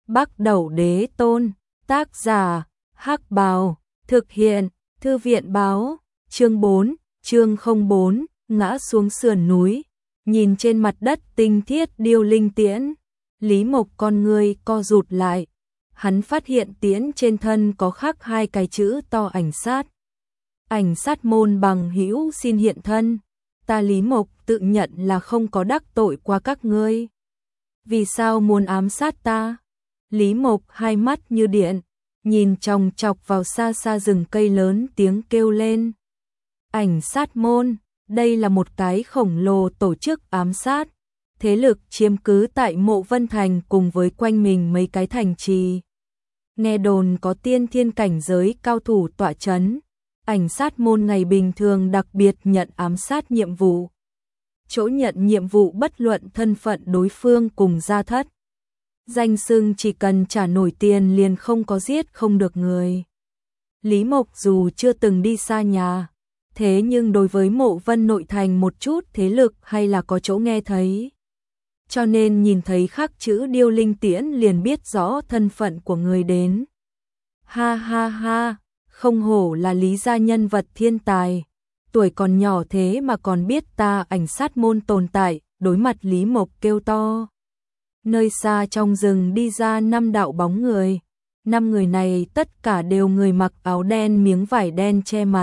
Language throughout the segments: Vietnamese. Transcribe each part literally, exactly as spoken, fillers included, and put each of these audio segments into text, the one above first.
Bắc Đẩu Đế Tôn, tác giả, Hắc Bào, thực hiện, Thư viện báo, chương bốn, chương không bốn, ngã xuống sườn núi, nhìn trên mặt đất tinh thiết điêu linh tiễn, Lý Mộc con người co rụt lại, hắn phát hiện tiễn trên thân có khắc hai cái chữ to ảnh sát. Ảnh sát môn bằng hữu xin hiện thân, ta Lý Mộc tự nhận là không có đắc tội qua các ngươi. Vì sao muốn ám sát ta? Lý Mộc hai mắt như điện, nhìn chòng chọc vào xa xa rừng cây lớn tiếng kêu lên. Ảnh sát môn, đây là một cái khổng lồ tổ chức ám sát, thế lực chiếm cứ tại Mộ Vân Thành cùng với quanh mình mấy cái thành trì. Nghe đồn có tiên thiên cảnh giới cao thủ tọa chấn, ảnh sát môn ngày bình thường đặc biệt nhận ám sát nhiệm vụ. Chỗ nhận nhiệm vụ bất luận thân phận đối phương cùng gia thất. Danh xưng chỉ cần trả nổi tiền liền không có giết không được người. Lý Mộc dù chưa từng đi xa nhà, thế nhưng đối với Mộ Vân nội thành một chút thế lực hay là có chỗ nghe thấy. Cho nên nhìn thấy khắc chữ điêu linh tiễn liền biết rõ thân phận của người đến. Ha ha ha, không hổ là Lý gia nhân vật thiên tài, tuổi còn nhỏ thế mà còn biết ta ảnh sát môn tồn tại, đối mặt Lý Mộc kêu to. Nơi xa trong rừng đi ra năm đạo bóng người, năm người này tất cả đều người mặc áo đen miếng vải đen che mặt.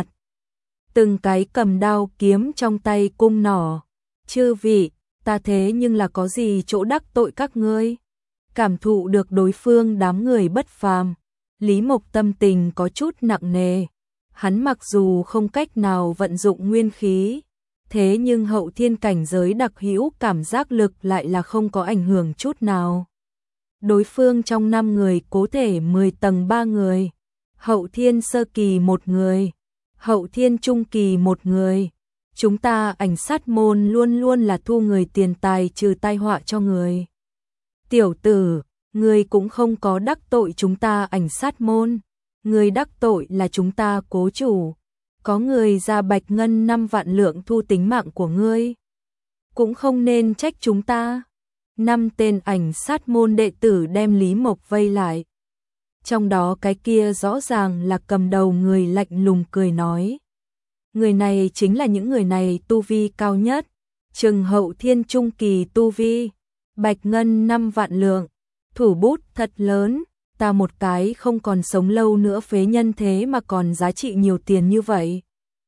Từng cái cầm đao kiếm trong tay cung nỏ. Chư vị, ta thế nhưng là có gì chỗ đắc tội các ngươi? Cảm thụ được đối phương đám người bất phàm, Lý Mộc tâm tình có chút nặng nề. Hắn mặc dù không cách nào vận dụng nguyên khí, thế nhưng hậu thiên cảnh giới đặc hữu cảm giác lực lại là không có ảnh hưởng chút nào. Đối phương trong năm người cố thể mười tầng ba người, hậu thiên sơ kỳ một người, hậu thiên trung kỳ một người. Chúng ta ảnh sát môn luôn luôn là thu người tiền tài trừ tai họa cho người. Tiểu tử, người cũng không có đắc tội chúng ta ảnh sát môn, người đắc tội là chúng ta cố chủ. Có người ra bạch ngân năm vạn lượng thu tính mạng của ngươi, cũng không nên trách chúng ta. Năm tên ảnh sát môn đệ tử đem Lý Mộc vây lại. Trong đó cái kia rõ ràng là cầm đầu người lạnh lùng cười nói. Người này chính là những người này tu vi cao nhất, chừng hậu thiên trung kỳ tu vi, bạch ngân năm vạn lượng, thủ bút thật lớn, ta một cái không còn sống lâu nữa phế nhân thế mà còn giá trị nhiều tiền như vậy.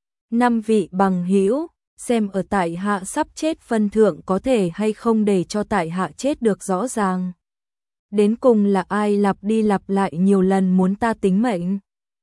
Năm vị bằng hữu, xem ở tại hạ sắp chết phân thượng có thể hay không để cho tại hạ chết được rõ ràng. Đến cùng là ai lặp đi lặp lại nhiều lần muốn ta tính mệnh?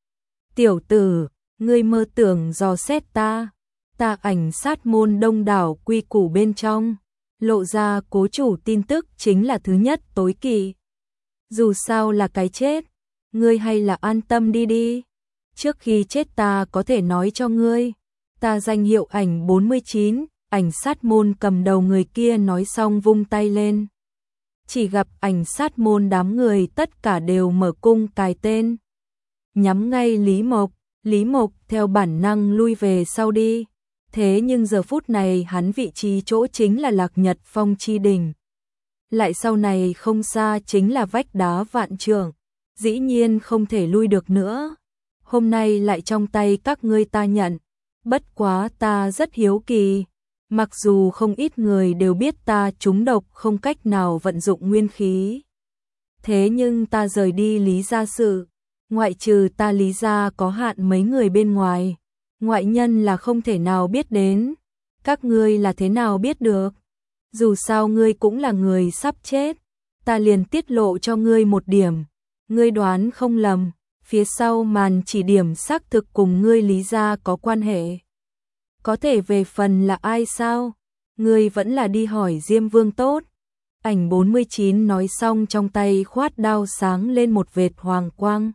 Tiểu tử, ngươi mơ tưởng dò xét ta, ta ảnh sát môn đông đảo quy củ bên trong, lộ ra cố chủ tin tức chính là thứ nhất tối kỵ. Dù sao là cái chết, ngươi hay là an tâm đi đi. Trước khi chết ta có thể nói cho ngươi, ta danh hiệu ảnh bốn mươi chín, ảnh sát môn cầm đầu người kia nói xong vung tay lên. Chỉ gặp ảnh sát môn đám người tất cả đều mở cung cài tên. Nhắm ngay Lý Mộc, Lý Mộc theo bản năng lui về sau đi. Thế nhưng giờ phút này hắn vị trí chỗ chính là Lạc Nhật Phong chi đỉnh. Lại sau này không xa chính là vách đá vạn trượng, dĩ nhiên không thể lui được nữa. Hôm nay lại trong tay các ngươi ta nhận, bất quá ta rất hiếu kỳ. Mặc dù không ít người đều biết ta trúng độc không cách nào vận dụng nguyên khí. Thế nhưng ta rời đi Lý gia sự, ngoại trừ ta Lý gia có hạn mấy người bên ngoài, ngoại nhân là không thể nào biết đến. Các ngươi là thế nào biết được? Dù sao ngươi cũng là người sắp chết, ta liền tiết lộ cho ngươi một điểm. Ngươi đoán không lầm, phía sau màn chỉ điểm xác thực cùng ngươi Lý gia có quan hệ. Có thể về phần là ai sao? Ngươi vẫn là đi hỏi Diêm Vương tốt. Ảnh bốn mươi chín nói xong trong tay khoát đao sáng lên một vệt hoàng quang.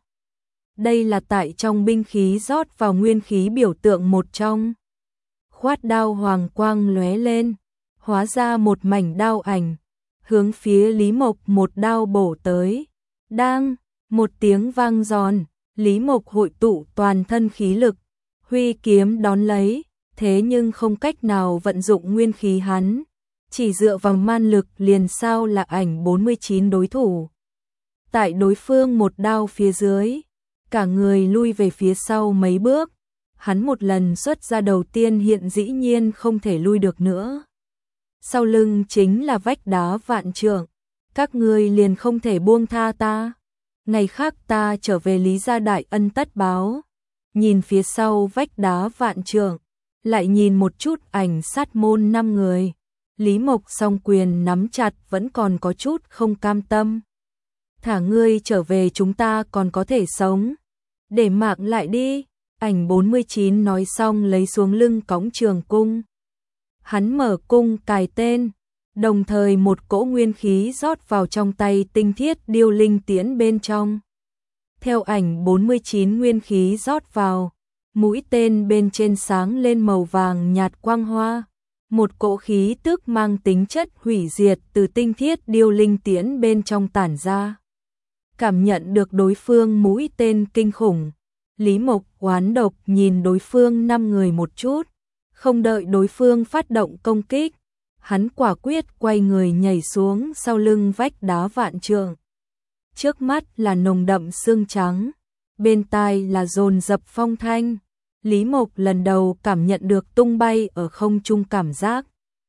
Đây là tại trong binh khí rót vào nguyên khí biểu tượng một trong. Khoát đao hoàng quang lóe lên, hóa ra một mảnh đao ảnh, hướng phía Lý Mộc một đao bổ tới. Đang, một tiếng vang giòn, Lý Mộc hội tụ toàn thân khí lực, huy kiếm đón lấy. Thế nhưng không cách nào vận dụng nguyên khí hắn, chỉ dựa vào man lực liền sao là ảnh bốn mươi chín đối thủ. tại đối phương một đao phía dưới, cả người lui về phía sau mấy bước, hắn một lần xuất ra đầu tiên hiện dĩ nhiên không thể lui được nữa. Sau lưng chính là vách đá vạn trượng, các ngươi liền không thể buông tha ta, ngày khác ta trở về Lý gia đại ân tất báo. Nhìn phía sau vách đá vạn trượng, lại nhìn một chút ảnh sát môn năm người, Lý Mộc song quyền nắm chặt vẫn còn có chút không cam tâm. Thả ngươi trở về chúng ta còn có thể sống, để mạng lại đi. Ảnh bốn mươi chín nói xong lấy xuống lưng cõng trường cung. Hắn mở cung cài tên, đồng thời một cỗ nguyên khí rót vào trong tay tinh thiết điêu linh tiễn bên trong. Theo ảnh bốn mươi chín nguyên khí rót vào, mũi tên bên trên sáng lên màu vàng nhạt quang hoa. Một cỗ khí tức mang tính chất hủy diệt từ tinh thiết điêu linh tiễn bên trong tản ra. Cảm nhận được đối phương mũi tên kinh khủng, Lý Mộc oán độc nhìn đối phương năm người một chút, không đợi đối phương phát động công kích, hắn quả quyết quay người nhảy xuống sau lưng vách đá vạn trượng. Trước mắt là nồng đậm sương trắng, bên tai là dồn dập phong thanh. Lý Mộc lần đầu cảm nhận được tung bay ở không trung cảm giác.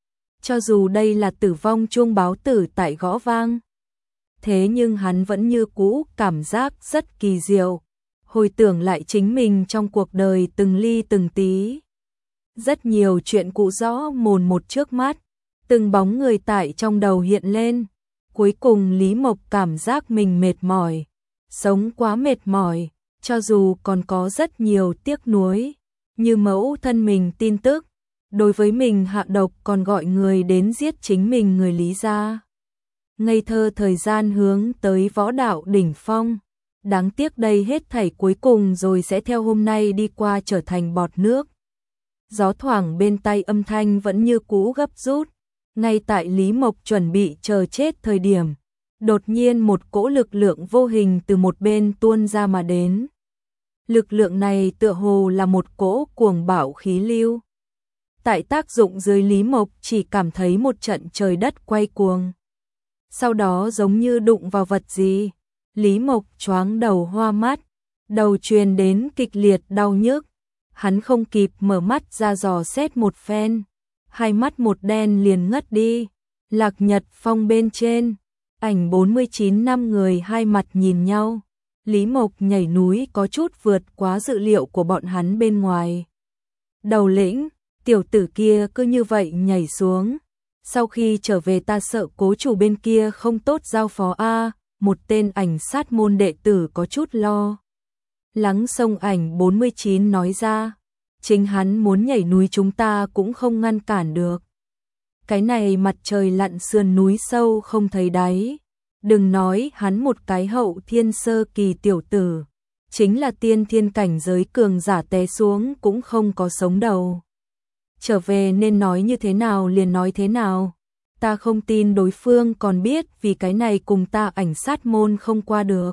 Cho dù đây là tử vong chuông báo tử tại gõ vang, thế nhưng hắn vẫn như cũ cảm giác rất kỳ diệu, hồi tưởng lại chính mình trong cuộc đời từng ly từng tí. Rất nhiều chuyện cụ rõ mồn một trước mắt, từng bóng người tại trong đầu hiện lên. Cuối cùng Lý Mộc cảm giác mình mệt mỏi, sống quá mệt mỏi, cho dù còn có rất nhiều tiếc nuối, như mẫu thân mình tin tức, đối với mình hạ độc còn gọi người đến giết chính mình người Lý gia. Ngây thơ thời gian hướng tới võ đạo đỉnh phong, đáng tiếc đây hết thảy cuối cùng rồi sẽ theo hôm nay đi qua trở thành bọt nước. Gió thoảng bên tai âm thanh vẫn như cũ gấp rút, ngay tại Lý Mộc chuẩn bị chờ chết thời điểm, đột nhiên một cỗ lực lượng vô hình từ một bên tuôn ra mà đến. Lực lượng này tựa hồ là một cỗ cuồng bạo khí lưu. Tại tác dụng dưới Lý Mộc chỉ cảm thấy một trận trời đất quay cuồng. Sau đó giống như đụng vào vật gì, Lý Mộc choáng đầu hoa mắt, đầu truyền đến kịch liệt đau nhức. Hắn không kịp mở mắt ra dò xét một phen, hai mắt một đen liền ngất đi. Lạc Nhật Phong bên trên, ảnh bốn mươi chín năm người hai mặt nhìn nhau. Lý Mộc nhảy núi có chút vượt quá dự liệu của bọn hắn bên ngoài. Đầu lĩnh, tiểu tử kia cứ như vậy nhảy xuống. Sau khi trở về ta sợ cố chủ bên kia không tốt giao phó a. Một tên ảnh sát môn đệ tử có chút lo lắng xông ảnh bốn mươi chín nói ra. Chính hắn muốn nhảy núi chúng ta cũng không ngăn cản được. Cái này mặt trời lặn sườn núi sâu không thấy đáy. Đừng nói hắn một cái hậu thiên sơ kỳ tiểu tử, chính là tiên thiên cảnh giới cường giả té xuống cũng không có sống đầu. Trở về nên nói như thế nào liền nói thế nào. Ta không tin đối phương còn biết vì cái này cùng ta ảnh sát môn không qua được.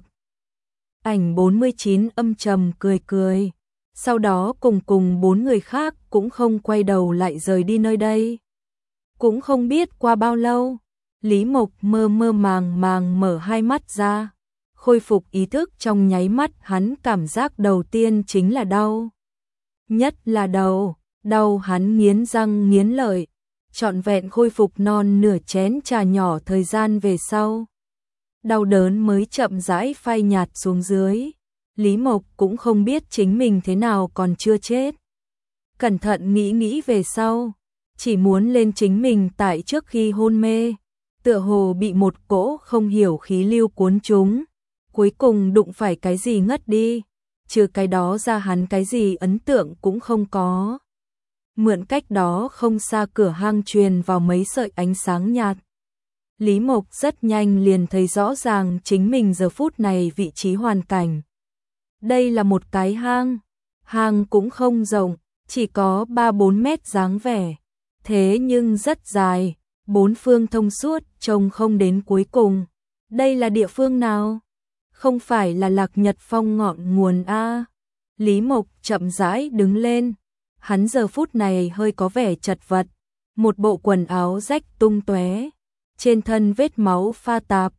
Ảnh bốn mươi chín âm trầm cười cười, sau đó cùng cùng bốn người khác cũng không quay đầu lại rời đi nơi đây. Cũng không biết qua bao lâu, Lý Mộc mơ mơ màng màng mở hai mắt ra, khôi phục ý thức trong nháy mắt. Hắn cảm giác đầu tiên chính là đau, nhất là đầu, đau hắn nghiến răng nghiến lợi, trọn vẹn khôi phục non nửa chén trà nhỏ thời gian về sau. Đau đớn mới chậm rãi phai nhạt xuống dưới. Lý Mộc cũng không biết chính mình thế nào còn chưa chết. Cẩn thận nghĩ nghĩ về sau, chỉ muốn lên chính mình tại trước khi hôn mê, tựa hồ bị một cỗ không hiểu khí lưu cuốn trúng, cuối cùng đụng phải cái gì ngất đi, trừ cái đó ra hắn cái gì ấn tượng cũng không có. Mượn cách đó không xa cửa hang truyền vào mấy sợi ánh sáng nhạt. Lý Mộc rất nhanh liền thấy rõ ràng chính mình giờ phút này vị trí hoàn cảnh. Đây là một cái hang, hang cũng không rộng, chỉ có ba bốn mét dáng vẻ, thế nhưng rất dài, bốn phương thông suốt, trông không đến cuối cùng. Đây là địa phương nào? Không phải là Lạc Nhật Phong ngọn nguồn a? Lý Mộc chậm rãi đứng lên, hắn giờ phút này hơi có vẻ chật vật, một bộ quần áo rách tung tóe, trên thân vết máu pha tạp,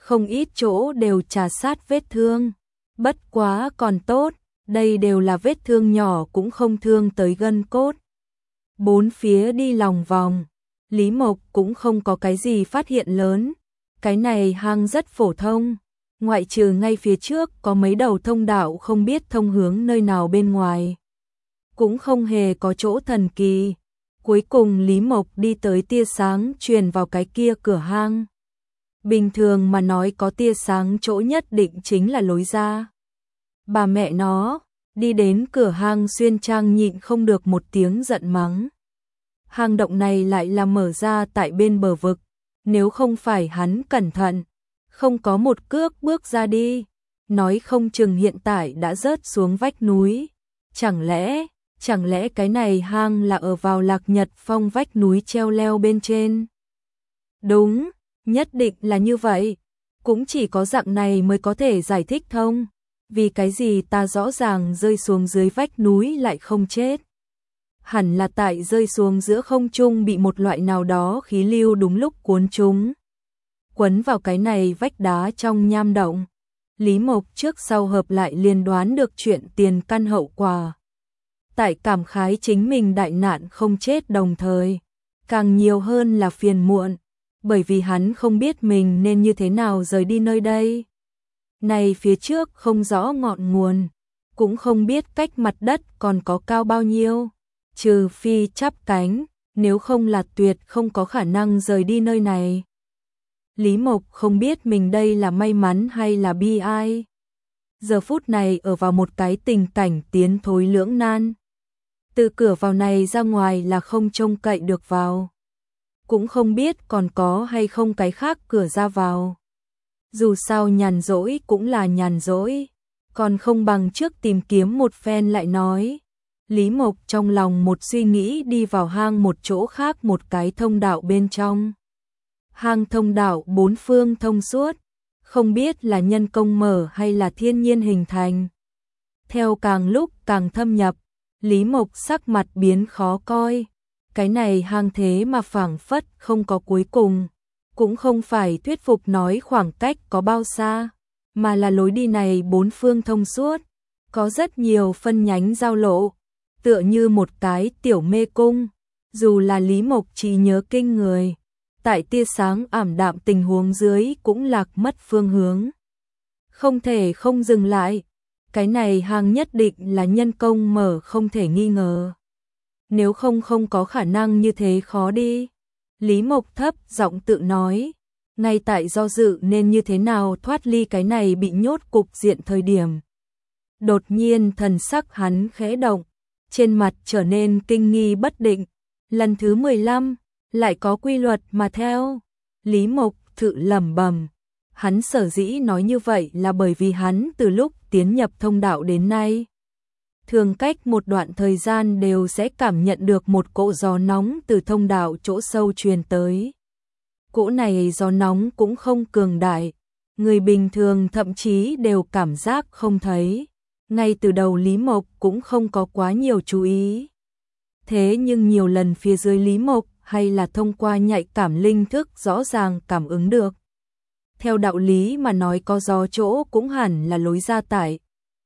không ít chỗ đều trà sát vết thương. Bất quá còn tốt, đây đều là vết thương nhỏ cũng không thương tới gân cốt. Bốn phía đi lòng vòng, Lý Mộc cũng không có cái gì phát hiện lớn. Cái này hang rất phổ thông, ngoại trừ ngay phía trước có mấy đầu thông đạo không biết thông hướng nơi nào bên ngoài. Cũng không hề có chỗ thần kỳ. Cuối cùng Lý Mộc đi tới tia sáng truyền vào cái kia cửa hang. Bình thường mà nói có tia sáng chỗ nhất định chính là lối ra. Bà mẹ nó, đi đến cửa hang Xuyên Trang nhịn không được một tiếng giận mắng. Hang động này lại là mở ra tại bên bờ vực, nếu không phải hắn cẩn thận, không có một cước bước ra đi, nói không chừng hiện tại đã rớt xuống vách núi. Chẳng lẽ, chẳng lẽ cái này hang là ở vào Lạc Nhật Phong vách núi treo leo bên trên? Đúng, nhất định là như vậy, cũng chỉ có dạng này mới có thể giải thích thông. Vì cái gì ta rõ ràng rơi xuống dưới vách núi lại không chết? Hẳn là tại rơi xuống giữa không trung bị một loại nào đó khí lưu đúng lúc cuốn chúng, quấn vào cái này vách đá trong nham động. Lý Mộc trước sau hợp lại liền đoán được chuyện tiền căn hậu quả. Tại cảm khái chính mình đại nạn không chết đồng thời, càng nhiều hơn là phiền muộn, bởi vì hắn không biết mình nên như thế nào rời đi nơi đây. Này phía trước không rõ ngọn nguồn, cũng không biết cách mặt đất còn có cao bao nhiêu, trừ phi chắp cánh, nếu không là tuyệt không có khả năng rời đi nơi này. Lý Mộc không biết mình đây là may mắn hay là bi ai. Giờ phút này ở vào một cái tình cảnh tiến thối lưỡng nan. Từ cửa vào này ra ngoài là không trông cậy được vào. Cũng không biết còn có hay không cái khác cửa ra vào. Dù sao nhàn rỗi cũng là nhàn rỗi, còn không bằng trước tìm kiếm một phen lại nói. Lý Mộc trong lòng một suy nghĩ đi vào hang một chỗ khác một cái thông đạo bên trong. Hang thông đạo bốn phương thông suốt, không biết là nhân công mở hay là thiên nhiên hình thành. Theo càng lúc càng thâm nhập, Lý Mộc sắc mặt biến khó coi. Cái này hang thế mà phảng phất không có cuối cùng, cũng không phải thuyết phục nói khoảng cách có bao xa, mà là lối đi này bốn phương thông suốt, có rất nhiều phân nhánh giao lộ, tựa như một cái tiểu mê cung. Dù là Lý Mộc trí nhớ kinh người, tại tia sáng ảm đạm tình huống dưới cũng lạc mất phương hướng. Không thể không dừng lại, cái này hang nhất định là nhân công mở không thể nghi ngờ. Nếu không không có khả năng như thế khó đi. Lý Mộc thấp giọng tự nói, ngay tại do dự nên như thế nào thoát ly cái này bị nhốt cục diện thời điểm. Đột nhiên thần sắc hắn khẽ động, trên mặt trở nên kinh nghi bất định. Lần thứ mười lăm, lại có quy luật mà theo. Lý Mộc tự lẩm bẩm, hắn sở dĩ nói như vậy là bởi vì hắn từ lúc tiến nhập thông đạo đến nay, thường cách một đoạn thời gian đều sẽ cảm nhận được một cỗ gió nóng từ thông đạo chỗ sâu truyền tới. Cỗ này gió nóng cũng không cường đại, người bình thường thậm chí đều cảm giác không thấy. Ngay từ đầu Lý Mộc cũng không có quá nhiều chú ý. Thế nhưng nhiều lần phía dưới Lý Mộc hay là thông qua nhạy cảm linh thức rõ ràng cảm ứng được. Theo đạo lý mà nói có gió chỗ cũng hẳn là lối ra tải.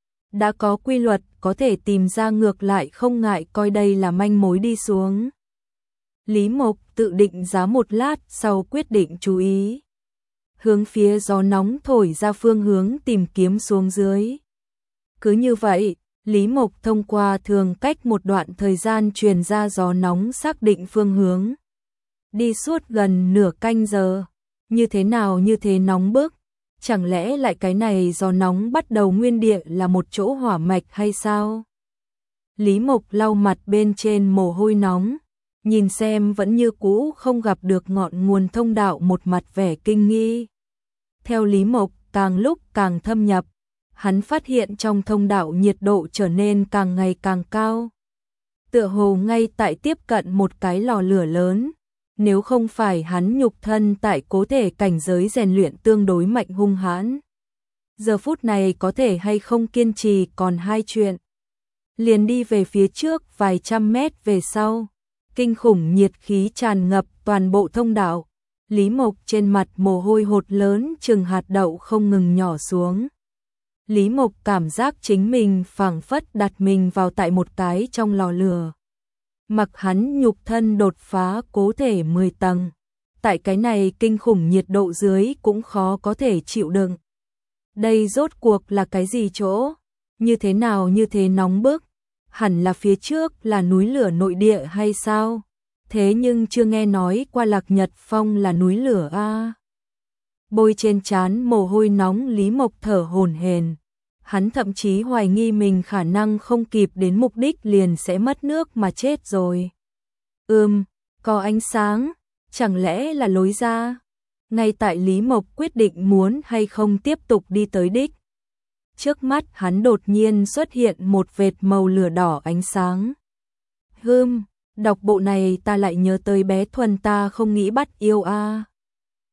Đã có quy luật có thể tìm ra ngược lại không ngại coi đây là manh mối đi xuống. Lý Mộc tự định giá một lát sau quyết định chú ý. Hướng phía gió nóng thổi ra phương hướng tìm kiếm xuống dưới. Cứ như vậy, Lý Mộc thông qua thường cách một đoạn thời gian truyền ra gió nóng xác định phương hướng. Đi suốt gần nửa canh giờ, như thế nào như thế nóng bức, chẳng lẽ lại cái này gió nóng bắt đầu nguyên địa là một chỗ hỏa mạch hay sao? Lý Mộc lau mặt bên trên mồ hôi nóng, nhìn xem vẫn như cũ không gặp được ngọn nguồn thông đạo một mặt vẻ kinh nghi. Theo Lý Mộc càng lúc càng thâm nhập, hắn phát hiện trong thông đạo nhiệt độ trở nên càng ngày càng cao. Tựa hồ ngay tại tiếp cận một cái lò lửa lớn, nếu không phải hắn nhục thân tại cố thể cảnh giới rèn luyện tương đối mạnh hung hãn. Giờ phút này có thể hay không kiên trì còn hai chuyện. Liền đi về phía trước vài trăm mét về sau, kinh khủng nhiệt khí tràn ngập toàn bộ thông đạo, Lý Mộc trên mặt mồ hôi hột lớn chừng hạt đậu không ngừng nhỏ xuống. Lý Mộc cảm giác chính mình phảng phất đặt mình vào tại một cái trong lò lửa. Mặc hắn nhục thân đột phá cố thể mười tầng. Tại cái này kinh khủng nhiệt độ dưới cũng khó có thể chịu đựng. Đây rốt cuộc là cái gì chỗ? Như thế nào như thế nóng bức? Hẳn là phía trước là núi lửa nội địa hay sao? Thế nhưng chưa nghe nói qua Lạc Nhật Phong là núi lửa a. À. Bôi trên trán mồ hôi nóng, Lý Mộc thở hổn hển. Hắn thậm chí hoài nghi mình khả năng không kịp đến mục đích liền sẽ mất nước mà chết rồi. Ừm, có ánh sáng, chẳng lẽ là lối ra? Ngay tại Lý Mộc quyết định muốn hay không tiếp tục đi tới đích. Trước mắt hắn đột nhiên xuất hiện một vệt màu lửa đỏ ánh sáng. Hừm, đọc bộ này ta lại nhớ tới bé Thuần ta không nghĩ bắt yêu a. À.